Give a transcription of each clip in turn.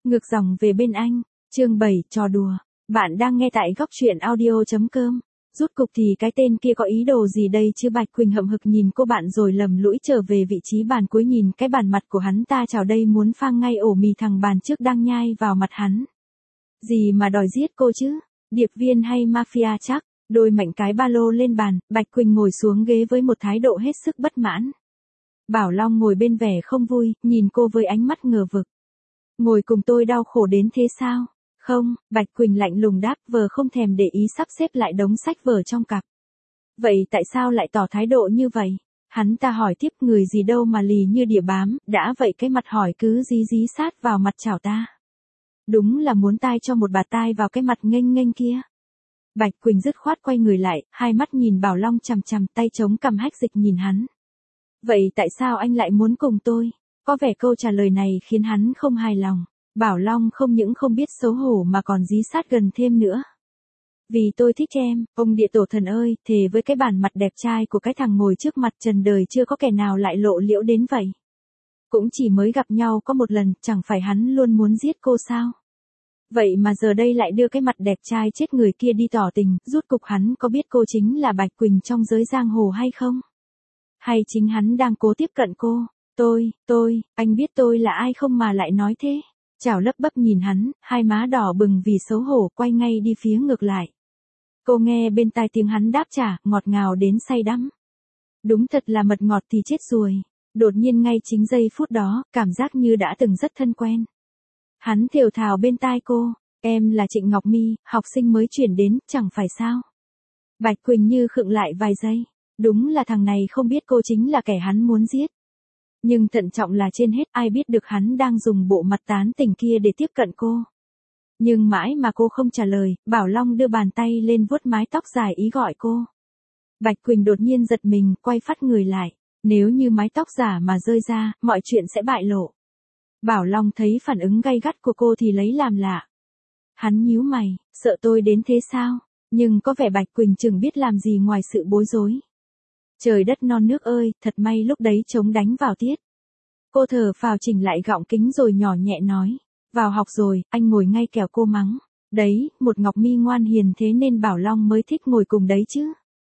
Ngược dòng về bên anh, chương 7, trò đùa. Bạn đang nghe tại góc truyện audio.com. Rút cục thì cái tên kia có ý đồ gì đây chứ? Bạch Quỳnh hậm hực nhìn cô bạn rồi lầm lũi trở về vị trí bàn cuối, nhìn cái bàn mặt của hắn ta chào đây muốn phang ngay ổ mì thằng bàn trước đang nhai vào mặt hắn. Gì mà đòi giết cô chứ? Điệp viên hay mafia chắc? Đôi mạnh cái ba lô lên bàn, Bạch Quỳnh ngồi xuống ghế với một thái độ hết sức bất mãn. Bảo Long ngồi bên vẻ không vui, nhìn cô với ánh mắt ngờ vực. Ngồi cùng tôi đau khổ đến thế sao? Không, Bạch Quỳnh lạnh lùng đáp, vờ không thèm để ý sắp xếp lại đống sách vở trong cặp. Vậy tại sao lại tỏ thái độ như vậy? Hắn ta hỏi tiếp, người gì đâu mà lì như đỉa bám, đã vậy cái mặt hỏi cứ dí dí sát vào mặt chảo ta. Đúng là muốn tai cho một bà tai vào cái mặt nghênh nghênh kia. Bạch Quỳnh dứt khoát quay người lại, hai mắt nhìn Bảo Long chằm chằm, tay chống cằm hách dịch nhìn hắn. Vậy tại sao anh lại muốn cùng tôi? Có vẻ câu trả lời này khiến hắn không hài lòng. Bảo Long không những không biết xấu hổ mà còn dí sát gần thêm nữa. Vì tôi thích em, ông địa tổ thần ơi, thề với cái bản mặt đẹp trai của cái thằng ngồi trước mặt trần đời chưa có kẻ nào lại lộ liễu đến vậy. Cũng chỉ mới gặp nhau có một lần, chẳng phải hắn luôn muốn giết cô sao? Vậy mà giờ đây lại đưa cái mặt đẹp trai chết người kia đi tỏ tình, rút cục hắn có biết cô chính là Bạch Quỳnh trong giới giang hồ hay không? Hay chính hắn đang cố tiếp cận cô? Anh biết tôi là ai không mà lại nói thế? Chảo lấp bấp nhìn hắn, hai má đỏ bừng vì xấu hổ, quay ngay đi phía ngược lại. Cô nghe bên tai tiếng hắn đáp trả, ngọt ngào đến say đắm. Đúng thật là mật ngọt thì chết rồi. Đột nhiên ngay chính giây phút đó, cảm giác như đã từng rất thân quen. Hắn thều thào bên tai cô, em là Trịnh Ngọc My, học sinh mới chuyển đến, chẳng phải sao? Bạch Quỳnh như khựng lại vài giây. Đúng là thằng này không biết cô chính là kẻ hắn muốn giết. Nhưng thận trọng là trên hết, ai biết được hắn đang dùng bộ mặt tán tỉnh kia để tiếp cận cô. Nhưng mãi mà cô không trả lời, Bảo Long đưa bàn tay lên vuốt mái tóc dài ý gọi cô. Bạch Quỳnh đột nhiên giật mình, quay phắt người lại. Nếu như mái tóc giả mà rơi ra, mọi chuyện sẽ bại lộ. Bảo Long thấy phản ứng gay gắt của cô thì lấy làm lạ. Hắn nhíu mày, sợ tôi đến thế sao? Nhưng có vẻ Bạch Quỳnh chừng biết làm gì ngoài sự bối rối. Trời đất non nước ơi, thật may lúc đấy trống đánh vào tiết. Cô thở phào chỉnh lại gọng kính rồi nhỏ nhẹ nói. Vào học rồi, anh ngồi ngay kẻo cô mắng. Đấy, một Ngọc My ngoan hiền thế nên Bảo Long mới thích ngồi cùng đấy chứ.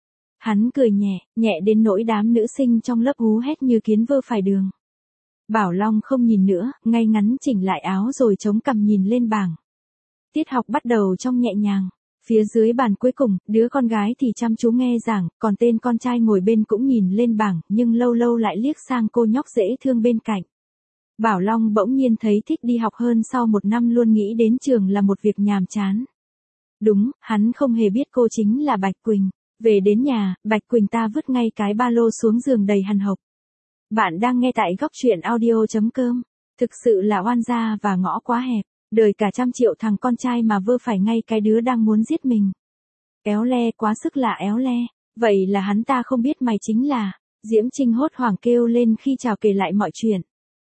Hắn cười nhẹ, nhẹ đến nỗi đám nữ sinh trong lớp hú hét như kiến vơ phải đường. Bảo Long không nhìn nữa, ngay ngắn chỉnh lại áo rồi chống cằm nhìn lên bảng. Tiết học bắt đầu trong nhẹ nhàng. Phía dưới bàn cuối cùng, đứa con gái thì chăm chú nghe giảng, còn tên con trai ngồi bên cũng nhìn lên bảng, nhưng lâu lâu lại liếc sang cô nhóc dễ thương bên cạnh. Bảo Long bỗng nhiên thấy thích đi học hơn, sau một năm luôn nghĩ đến trường là một việc nhàm chán. Đúng, hắn không hề biết cô chính là Bạch Quỳnh. Về đến nhà, Bạch Quỳnh ta vứt ngay cái ba lô xuống giường đầy hằn học. Bạn đang nghe tại góc truyện audio.com. Thực sự là oan gia và ngõ quá hẹp. Đời cả trăm triệu thằng con trai mà vơ phải ngay cái đứa đang muốn giết mình. Éo le, quá sức là éo le. Vậy là hắn ta không biết mày chính là. Diễm Trinh hốt hoảng kêu lên khi chào kể lại mọi chuyện.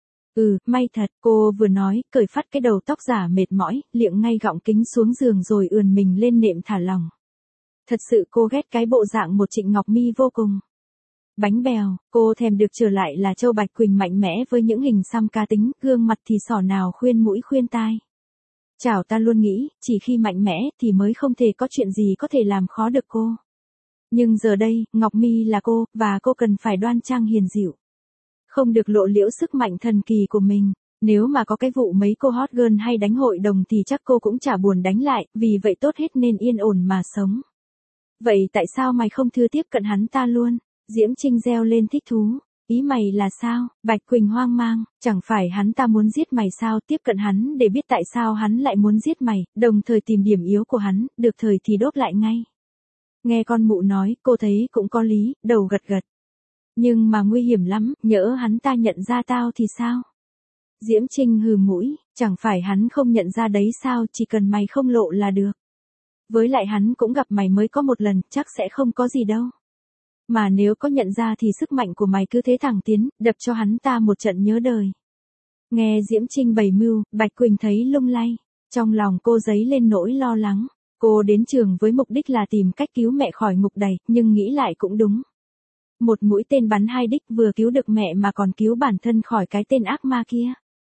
May thật, cô vừa nói, cởi phắt cái đầu tóc giả mệt mỏi, liệng ngay gọng kính xuống giường rồi ườn mình lên nệm thả lỏng. Thật sự cô ghét cái bộ dạng một Trịnh Ngọc My vô cùng. Bánh bèo, cô thèm được trở lại là Châu Bạch Quỳnh mạnh mẽ với những hình xăm cá tính, gương mặt thì sỏ nào khuyên mũi khuyên tai. Chảo ta luôn nghĩ, chỉ khi mạnh mẽ thì mới không thể có chuyện gì có thể làm khó được cô. Nhưng giờ đây, Ngọc My là cô, và cô cần phải đoan trang hiền dịu. Không được lộ liễu sức mạnh thần kỳ của mình. Nếu mà có cái vụ mấy cô hot girl hay đánh hội đồng thì chắc cô cũng chả buồn đánh lại, vì vậy tốt hết nên yên ổn mà sống. Vậy tại sao mày không thưa tiếp cận hắn ta luôn? Diễm Trinh reo lên thích thú. Ý mày là sao? Bạch Quỳnh hoang mang, chẳng phải hắn ta muốn giết mày sao? Tiếp cận hắn để biết tại sao hắn lại muốn giết mày, đồng thời tìm điểm yếu của hắn, được thời thì đốt lại ngay. Nghe con mụ nói, cô thấy cũng có lý, đầu gật gật. Nhưng mà nguy hiểm lắm, nhỡ hắn ta nhận ra tao thì sao? Diễm Trinh hừ mũi, chẳng phải hắn không nhận ra đấy sao, chỉ cần mày không lộ là được. Với lại hắn cũng gặp mày mới có một lần, chắc sẽ không có gì đâu. Mà nếu có nhận ra thì sức mạnh của mày cứ thế thẳng tiến, đập cho hắn ta một trận nhớ đời. Nghe Diễm Trinh bày mưu, Bạch Quỳnh thấy lung lay. Trong lòng cô dấy lên nỗi lo lắng. Cô đến trường với mục đích là tìm cách cứu mẹ khỏi ngục đầy, nhưng nghĩ lại cũng đúng. Một mũi tên bắn hai đích, vừa cứu được mẹ mà còn cứu bản thân khỏi cái tên ác ma kia.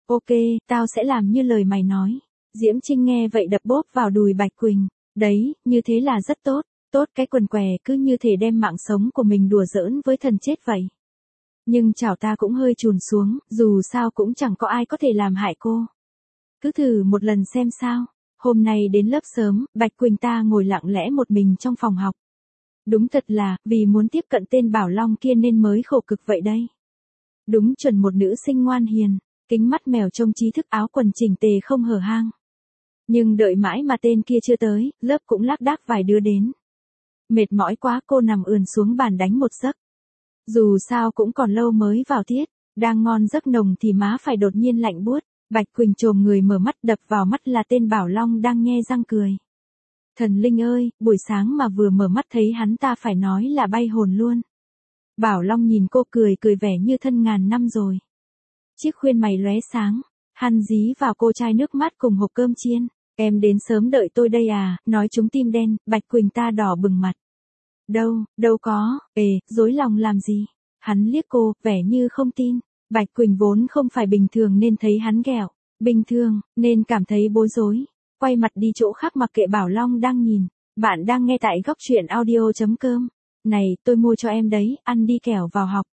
Ok, tao sẽ làm như lời mày nói. Diễm Trinh nghe vậy đập bốp vào đùi Bạch Quỳnh. Đấy, như thế là rất tốt. Tốt cái quần què cứ như thể đem mạng sống của mình đùa giỡn với thần chết vậy. Nhưng chảo ta cũng hơi chùn xuống, dù sao cũng chẳng có ai có thể làm hại cô. Cứ thử một lần xem sao. Hôm nay đến lớp sớm, Bạch Quỳnh ta ngồi lặng lẽ một mình trong phòng học. Đúng thật là, vì muốn tiếp cận tên Bảo Long kia nên mới khổ cực vậy đây. Đúng chuẩn một nữ sinh ngoan hiền, kính mắt mèo trông trí thức áo quần chỉnh tề không hở hang. Nhưng đợi mãi mà tên kia chưa tới, lớp cũng lác đác vài đứa đến. Mệt mỏi quá cô nằm ườn xuống bàn đánh một giấc. Dù sao cũng còn lâu mới vào tiết, đang ngon giấc nồng thì má phải đột nhiên lạnh buốt. Bạch Quỳnh chồm người mở mắt, đập vào mắt là tên Bảo Long đang nhe răng cười. Thần linh ơi, buổi sáng mà vừa mở mắt thấy hắn ta phải nói là bay hồn luôn. Bảo Long nhìn cô cười vẻ như thân ngàn năm rồi. Chiếc khuyên mày lóe sáng, hắn dí vào cô chai nước mát cùng hộp cơm chiên. Em đến sớm đợi tôi đây à, nói chúng tim đen, Bạch Quỳnh ta đỏ bừng mặt. Đâu có, dối lòng làm gì. Hắn liếc cô, vẻ như không tin. Bạch Quỳnh vốn không phải bình thường nên thấy hắn ghẹo, bình thường, nên cảm thấy bối rối. Quay mặt đi chỗ khác mặc kệ Bảo Long đang nhìn. Bạn đang nghe tại góc truyện audio.com. Này, tôi mua cho em đấy, ăn đi kẻo vào học.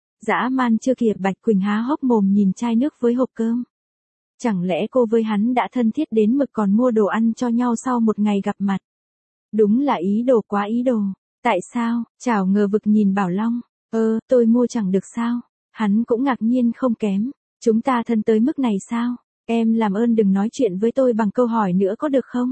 Dã man chưa kịp Bạch Quỳnh há hốc mồm nhìn chai nước với hộp cơm. Chẳng lẽ cô với hắn đã thân thiết đến mực còn mua đồ ăn cho nhau sau một ngày gặp mặt. Đúng là ý đồ quá ý đồ. Tại sao? Chảo ngờ vực nhìn Bảo Long. Tôi mua chẳng được sao? Hắn cũng ngạc nhiên không kém. Chúng ta thân tới mức này sao? Em làm ơn đừng nói chuyện với tôi bằng câu hỏi nữa có được không?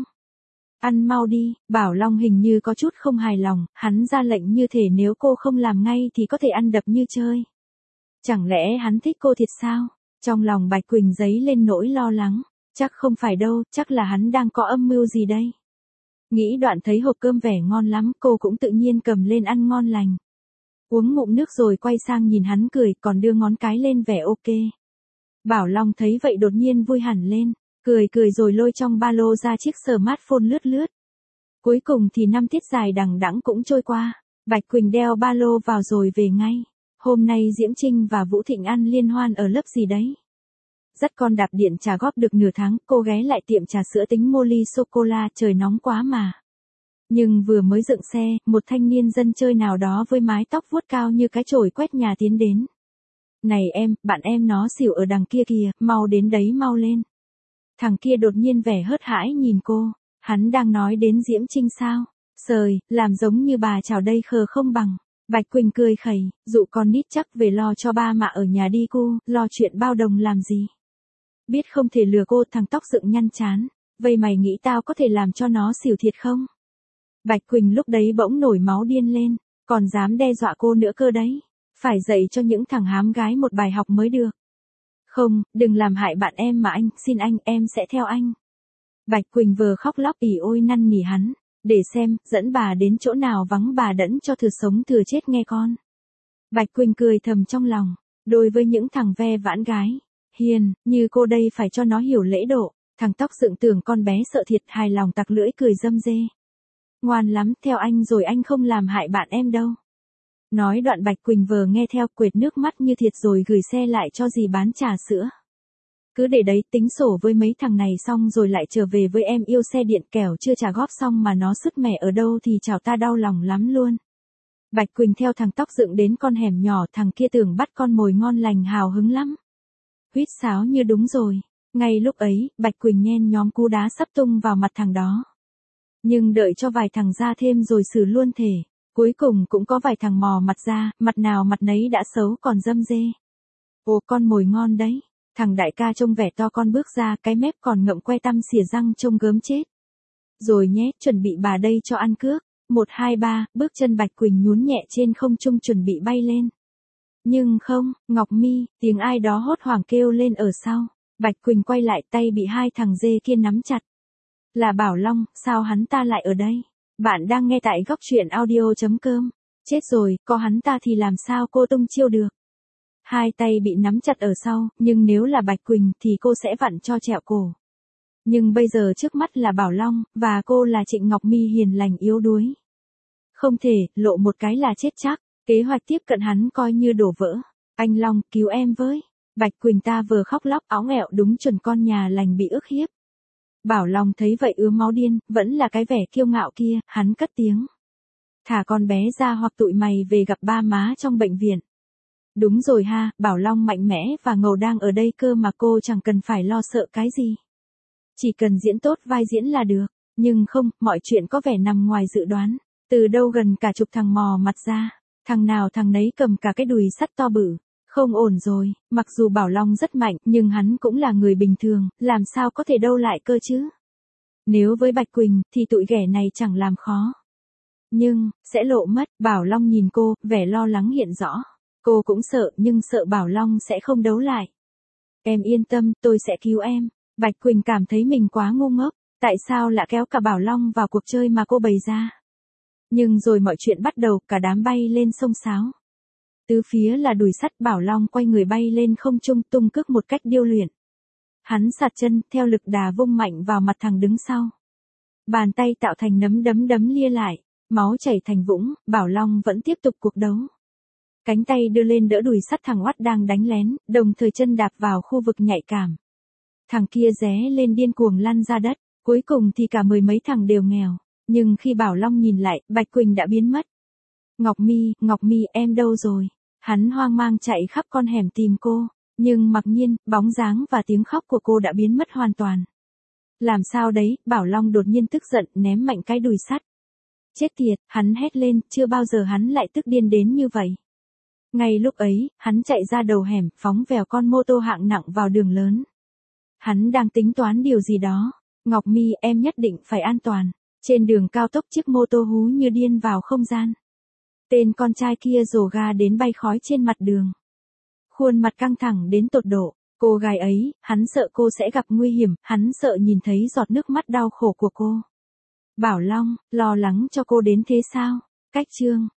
Ăn mau đi, Bảo Long hình như có chút không hài lòng, hắn ra lệnh như thể nếu cô không làm ngay thì có thể ăn đập như chơi. Chẳng lẽ hắn thích cô thiệt sao? Trong lòng Bạch Quỳnh dấy lên nỗi lo lắng. Chắc không phải đâu, chắc là hắn đang có âm mưu gì đây. Nghĩ đoạn thấy hộp cơm vẻ ngon lắm, cô cũng tự nhiên cầm lên ăn ngon lành. Uống ngụm nước rồi quay sang nhìn hắn cười, còn đưa ngón cái lên vẻ ok. Bảo Long thấy vậy đột nhiên vui hẳn lên, cười rồi lôi trong ba lô ra chiếc smartphone lướt lướt. Cuối cùng thì 5 tiết dài đằng đẵng cũng trôi qua, Bạch Quỳnh đeo ba lô vào rồi về ngay. Hôm nay Diễm Trinh và Vũ Thịnh ăn liên hoan ở lớp gì đấy. Dắt con đạp điện trả góp được nửa tháng, cô ghé lại tiệm trà sữa tính mua ly sô-cô-la, trời nóng quá mà. Nhưng vừa mới dựng xe, một thanh niên dân chơi nào đó với mái tóc vuốt cao như cái chổi quét nhà tiến đến. Này em, bạn em nó xỉu ở đằng kia kìa, mau đến đấy mau lên. Thằng kia đột nhiên vẻ hớt hãi nhìn cô, hắn đang nói đến Diễm Trinh sao? Sời, làm giống như bà chào đây khờ không bằng. Bạch Quỳnh cười khẩy, dụ con nít chắc về lo cho ba mạ ở nhà đi cu, lo chuyện bao đồng làm gì. Biết không thể lừa cô, thằng tóc dựng nhăn chán. Vậy mày nghĩ tao có thể làm cho nó xỉu thiệt không? Bạch Quỳnh lúc đấy bỗng nổi máu điên lên, còn dám đe dọa cô nữa cơ đấy. Phải dạy cho những thằng hám gái một bài học mới được. Không, đừng làm hại bạn em mà anh, xin anh, em sẽ theo anh. Bạch Quỳnh vừa khóc lóc ỉ ôi năn nỉ hắn, để xem, dẫn bà đến chỗ nào vắng bà đẫn cho thừa sống thừa chết nghe con. Bạch Quỳnh cười thầm trong lòng, đối với những thằng ve vãn gái, hiền, như cô đây phải cho nó hiểu lễ độ. Thằng tóc dựng tưởng con bé sợ thiệt, hài lòng tặc lưỡi cười râm rê. Ngoan lắm, theo anh rồi anh không làm hại bạn em đâu. Nói đoạn Bạch Quỳnh vờ nghe theo, quệt nước mắt như thiệt rồi gửi xe lại cho dì bán trà sữa. Cứ để đấy tính sổ với mấy thằng này xong rồi lại trở về với em yêu xe điện, kẻo chưa trả góp xong mà nó sứt mẻ ở đâu thì chào ta đau lòng lắm luôn. Bạch Quỳnh theo thằng tóc dựng đến con hẻm nhỏ, thằng kia tưởng bắt con mồi ngon lành hào hứng lắm. Huýt sáo như đúng rồi. Ngay lúc ấy, Bạch Quỳnh nhen nhóm cú đá sắp tung vào mặt thằng đó. Nhưng đợi cho vài thằng ra thêm rồi xử luôn thể. Cuối cùng cũng có vài thằng mò mặt ra, mặt nào mặt nấy đã xấu còn râm rê. Ồ, con mồi ngon đấy. Thằng đại ca trông vẻ to con bước ra, cái mép còn ngậm que tăm xỉa răng trông gớm chết. Rồi nhé, chuẩn bị bà đây cho ăn cước. 1, 2, 3, bước chân Bạch Quỳnh nhún nhẹ trên không trung chuẩn bị bay lên. Nhưng không, Ngọc Mi, tiếng ai đó hốt hoảng kêu lên ở sau. Bạch Quỳnh quay lại, tay bị hai thằng dê kia nắm chặt. Là Bảo Long, sao hắn ta lại ở đây? Bạn đang nghe tại góc truyện audio.com. Chết rồi, có hắn ta thì làm sao cô tung chiêu được? Hai tay bị nắm chặt ở sau, nhưng nếu là Bạch Quỳnh thì cô sẽ vặn cho trẹo cổ. Nhưng bây giờ trước mắt là Bảo Long, và cô là Trịnh Ngọc Mi hiền lành yếu đuối. Không thể, lộ một cái là chết chắc, kế hoạch tiếp cận hắn coi như đổ vỡ. Anh Long, cứu em với. Bạch Quỳnh ta vừa khóc lóc áo nghẹo đúng chuẩn con nhà lành bị ức hiếp. Bảo Long thấy vậy ứa máu điên, vẫn là cái vẻ kiêu ngạo kia, hắn cất tiếng. Thả con bé ra hoặc tụi mày về gặp ba má trong bệnh viện. Đúng rồi ha, Bảo Long mạnh mẽ và ngầu đang ở đây cơ mà cô chẳng cần phải lo sợ cái gì. Chỉ cần diễn tốt vai diễn là được. Nhưng không, mọi chuyện có vẻ nằm ngoài dự đoán. Từ đâu gần cả chục thằng mò mặt ra. Thằng nào thằng nấy cầm cả cái đùi sắt to bự. Không ổn rồi, mặc dù Bảo Long rất mạnh nhưng hắn cũng là người bình thường, làm sao có thể đâu lại cơ chứ. Nếu với Bạch Quỳnh thì tụi ghẻ này chẳng làm khó. Nhưng, sẽ lộ mất, Bảo Long nhìn cô, vẻ lo lắng hiện rõ. Cô cũng sợ nhưng sợ Bảo Long sẽ không đấu lại. Em yên tâm, tôi sẽ cứu em. Bạch Quỳnh cảm thấy mình quá ngu ngốc, tại sao lại kéo cả Bảo Long vào cuộc chơi mà cô bày ra. Nhưng rồi mọi chuyện bắt đầu, cả đám bay lên xông xáo. Tứ phía là đùi sắt, Bảo Long quay người bay lên không trung tung cước một cách điêu luyện. Hắn sạt chân, theo lực đà vung mạnh vào mặt thằng đứng sau. Bàn tay tạo thành nấm đấm đấm lia lại, máu chảy thành vũng, Bảo Long vẫn tiếp tục cuộc đấu. Cánh tay đưa lên đỡ đùi sắt thằng oắt đang đánh lén, đồng thời chân đạp vào khu vực nhạy cảm. Thằng kia ré lên điên cuồng lăn ra đất, cuối cùng thì cả mười mấy thằng đều nghèo. Nhưng khi Bảo Long nhìn lại, Bạch Quỳnh đã biến mất. Ngọc Mi, em đâu rồi? Hắn hoang mang chạy khắp con hẻm tìm cô, nhưng mặc nhiên, bóng dáng và tiếng khóc của cô đã biến mất hoàn toàn. Làm sao đấy, Bảo Long đột nhiên tức giận ném mạnh cái đùi sắt. Chết tiệt, hắn hét lên, chưa bao giờ hắn lại tức điên đến như vậy. Ngay lúc ấy, hắn chạy ra đầu hẻm, phóng vèo con mô tô hạng nặng vào đường lớn. Hắn đang tính toán điều gì đó. Ngọc Mi, em nhất định phải an toàn. Trên đường cao tốc chiếc mô tô hú như điên vào không gian. Tên con trai kia rồ ga đến bay khói trên mặt đường. Khuôn mặt căng thẳng đến tột độ. Cô gái ấy, hắn sợ cô sẽ gặp nguy hiểm, hắn sợ nhìn thấy giọt nước mắt đau khổ của cô. Bảo Long, lo lắng cho cô đến thế sao? Cách chương